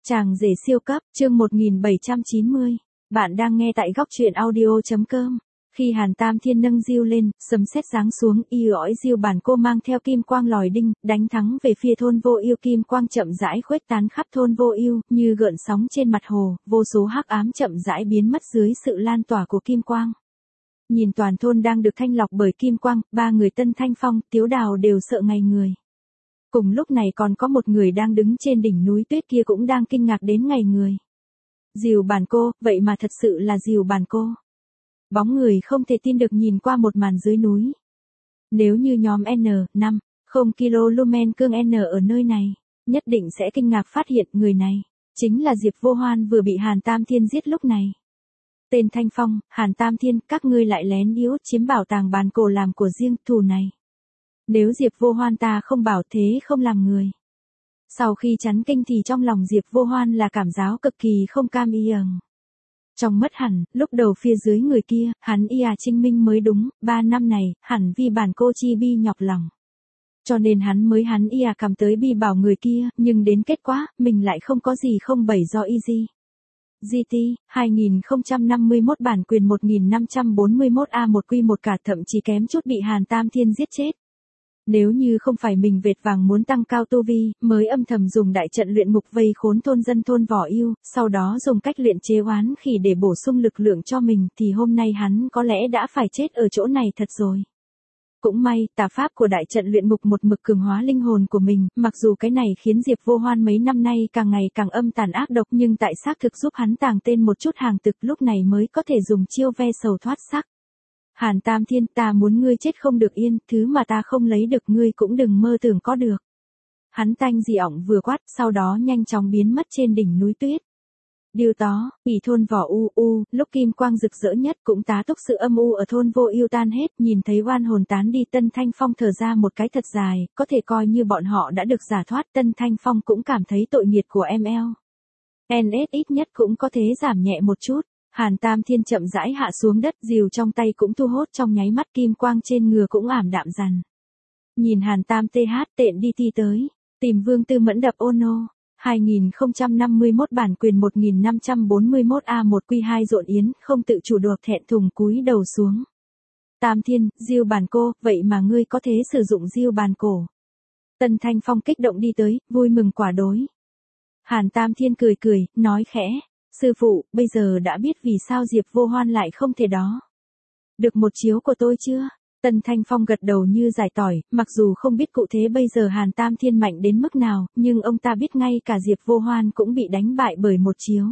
Chàng rể siêu cấp, chương 1790. Bạn đang nghe tại góc truyện audio.com. Khi Hàn Tam Thiên nâng diêu lên, sấm sét giáng xuống, y ỏi diêu bản cô mang theo kim quang lòi đinh, đánh thắng về phía thôn Vô Ưu. Kim quang chậm rãi khuếch tán khắp thôn Vô Ưu, như gợn sóng trên mặt hồ, vô số hắc ám chậm rãi biến mất dưới sự lan tỏa của kim quang. Nhìn toàn thôn đang được thanh lọc bởi kim quang, ba người Tân Thanh Phong, Tiếu Đào đều sợ ngay người. Cùng lúc này còn có một người đang đứng trên đỉnh núi tuyết kia cũng đang kinh ngạc đến ngày người. Dìu bản cô, vậy mà thật sự là dìu bản cô. Bóng người không thể tin được nhìn qua một màn dưới núi. Nếu như nhóm N5, 0 km cương N ở nơi này, nhất định sẽ kinh ngạc phát hiện người này chính là Diệp Vô Hoan vừa bị Hàn Tam Thiên giết lúc này. Tên Thanh Phong, Hàn Tam Thiên, các ngươi lại lén yếu chiếm bảo tàng bản cổ làm của riêng, thù này. Nếu Diệp Vô Hoan ta không bảo thế không làm người. Sau khi chấn kinh thì trong lòng Diệp Vô Hoan là cảm giác cực kỳ không cam yên. Trong mất hẳn, lúc đầu phía dưới người kia, hắn chứng minh mới đúng, 3 năm này, hẳn vì bản cô chi bi nhọc lòng. Cho nên hắn cầm tới bi bảo người kia, nhưng đến kết quả, mình lại không có gì không bày do easy. GT, 2051 bản quyền 1541A1Q1 cả, thậm chí kém chút bị Hàn Tam Thiên giết chết. Nếu như không phải mình vệt vàng muốn tăng cao tu vi, mới âm thầm dùng đại trận luyện ngục vây khốn thôn dân thôn Võ Ưu, sau đó dùng cách luyện chế oán khỉ để bổ sung lực lượng cho mình, thì hôm nay hắn có lẽ đã phải chết ở chỗ này thật rồi. Cũng may, tà pháp của đại trận luyện ngục một mực cường hóa linh hồn của mình, mặc dù cái này khiến Diệp Vô Hoan mấy năm nay càng ngày càng âm tàn ác độc, nhưng tại xác thực giúp hắn tàng tên một chút hàng thực, lúc này mới có thể dùng chiêu ve sầu thoát xác. Hàn Tam Thiên, ta muốn ngươi chết không được yên, thứ mà ta không lấy được ngươi cũng đừng mơ tưởng có được. Hắn tanh dị ỏng vừa quát, sau đó nhanh chóng biến mất trên đỉnh núi tuyết. Điều đó, ủy thôn Võ U, lúc kim quang rực rỡ nhất cũng tá túc sự âm u ở thôn Vô Ưu tan hết, nhìn thấy oan hồn tán đi, Tân Thanh Phong thở ra một cái thật dài, có thể coi như bọn họ đã được giải thoát. Tân Thanh Phong cũng cảm thấy tội nghiệp của NS ít nhất cũng có thể giảm nhẹ một chút. Hàn Tam Thiên chậm rãi hạ xuống đất, rìu trong tay cũng thu hốt trong nháy mắt, kim quang trên ngựa cũng ảm đạm dần. Nhìn Hàn Tam tện đi ti tới, tìm Vương Tư Mẫn đập Ono, 2051 bản quyền 1541A1Q2 rộn yến, không tự chủ được thẹn thùng cúi đầu xuống. Tam Thiên, diêu bản cô, vậy mà ngươi có thể sử dụng diêu bản cổ. Tân Thanh Phong kích động đi tới, vui mừng quả đối. Hàn Tam Thiên cười, nói khẽ. Sư phụ, bây giờ đã biết vì sao Diệp Vô Hoan lại không thể đó. Được một chiếu của tôi chưa? Tân Thanh Phong gật đầu như giải tỏi, mặc dù không biết cụ thể bây giờ Hàn Tam Thiên mạnh đến mức nào, nhưng ông ta biết ngay cả Diệp Vô Hoan cũng bị đánh bại bởi một chiếu.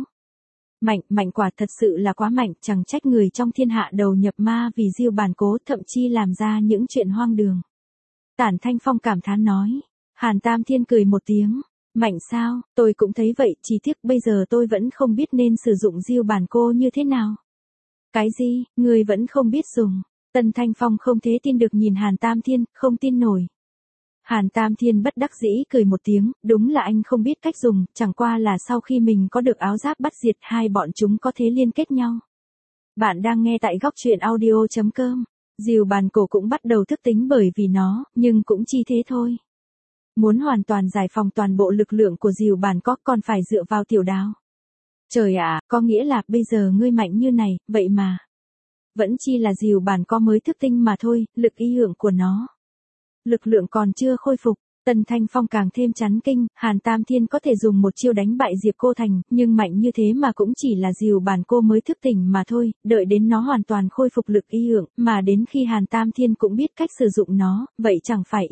Mạnh quả thật sự là quá mạnh, chẳng trách người trong thiên hạ đầu nhập ma vì diêu bản cố, thậm chí làm ra những chuyện hoang đường. Tản Thanh Phong cảm thán nói. Hàn Tam Thiên cười một tiếng. Mạnh sao, tôi cũng thấy vậy, chỉ tiếc bây giờ tôi vẫn không biết nên sử dụng diêu bản cô như thế nào. Cái gì, người vẫn không biết dùng? Tân Thanh Phong không thể tin được nhìn Hàn Tam Thiên, không tin nổi. Hàn Tam Thiên bất đắc dĩ cười một tiếng, đúng là anh không biết cách dùng, chẳng qua là sau khi mình có được áo giáp bắt diệt, hai bọn chúng có thể liên kết nhau. Bạn đang nghe tại góc truyện audio.com. Diều bản cổ cũng bắt đầu thức tính bởi vì nó, nhưng cũng chi thế thôi. Muốn hoàn toàn giải phóng toàn bộ lực lượng của diều bản có còn phải dựa vào Tiểu Đào. Trời ạ, có nghĩa là bây giờ ngươi mạnh như này, vậy mà. Vẫn chi là diều bản có mới thức tinh mà thôi, lực ý hưởng của nó. Lực lượng còn chưa khôi phục, Tân Thanh Phong càng thêm chấn kinh, Hàn Tam Thiên có thể dùng một chiêu đánh bại Diệp Cô Thành, nhưng mạnh như thế mà cũng chỉ là diều bản cô mới thức tỉnh mà thôi, đợi đến nó hoàn toàn khôi phục lực ý hưởng, mà đến khi Hàn Tam Thiên cũng biết cách sử dụng nó, vậy chẳng phải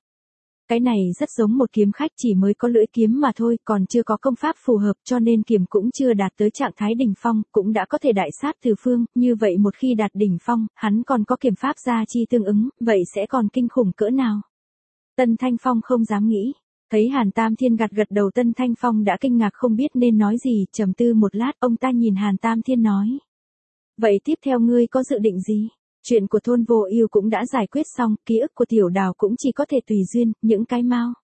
Cái này rất giống một kiếm khách chỉ mới có lưỡi kiếm mà thôi, còn chưa có công pháp phù hợp, cho nên kiếm cũng chưa đạt tới trạng thái đỉnh phong, cũng đã có thể đại sát tứ phương, như vậy một khi đạt đỉnh phong, hắn còn có kiếm pháp gia chi tương ứng, vậy sẽ còn kinh khủng cỡ nào? Tân Thanh Phong không dám nghĩ. Thấy Hàn Tam Thiên gật đầu, Tân Thanh Phong đã kinh ngạc không biết nên nói gì, trầm tư một lát, ông ta nhìn Hàn Tam Thiên nói. Vậy tiếp theo ngươi có dự định gì? Chuyện của thôn Vô Ưu cũng đã giải quyết xong, ký ức của Tiểu Đào cũng chỉ có thể tùy duyên, những cái mau.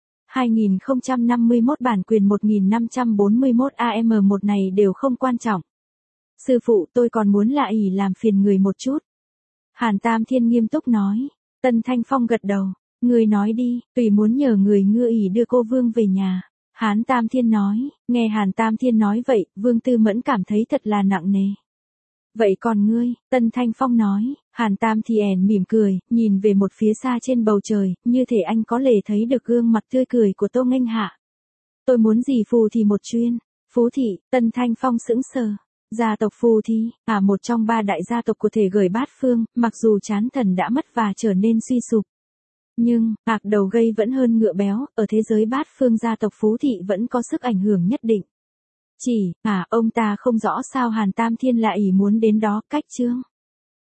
2051 bản quyền 1541 AM1 này đều không quan trọng. Sư phụ, tôi còn muốn là làm phiền người một chút. Hàn Tam Thiên nghiêm túc nói. Tân Thanh Phong gật đầu. Người nói đi, tùy muốn nhờ người ngựa cô Vương về nhà. Hán Tam Thiên nói, nghe Hàn Tam Thiên nói vậy, Vương Tư Mẫn cảm thấy thật là nặng nề. Vậy còn ngươi, Tân Thanh Phong nói, Hàn Tam Thiên mỉm cười, nhìn về một phía xa trên bầu trời, như thể anh có lẽ thấy được gương mặt tươi cười của Tô Nghênh Hạ. Tôi muốn gì phù thì một chuyên. Phú thị, Tân Thanh Phong sững sờ. Gia tộc Phù thị, một trong 3 đại gia tộc của thể gởi bát phương, mặc dù chán thần đã mất và trở nên suy sụp. Nhưng, đầu gây vẫn hơn ngựa béo, ở thế giới bát phương gia tộc Phú thị vẫn có sức ảnh hưởng nhất định. Chỉ, ông ta không rõ sao Hàn Tam Thiên lại muốn đến đó, cách chương.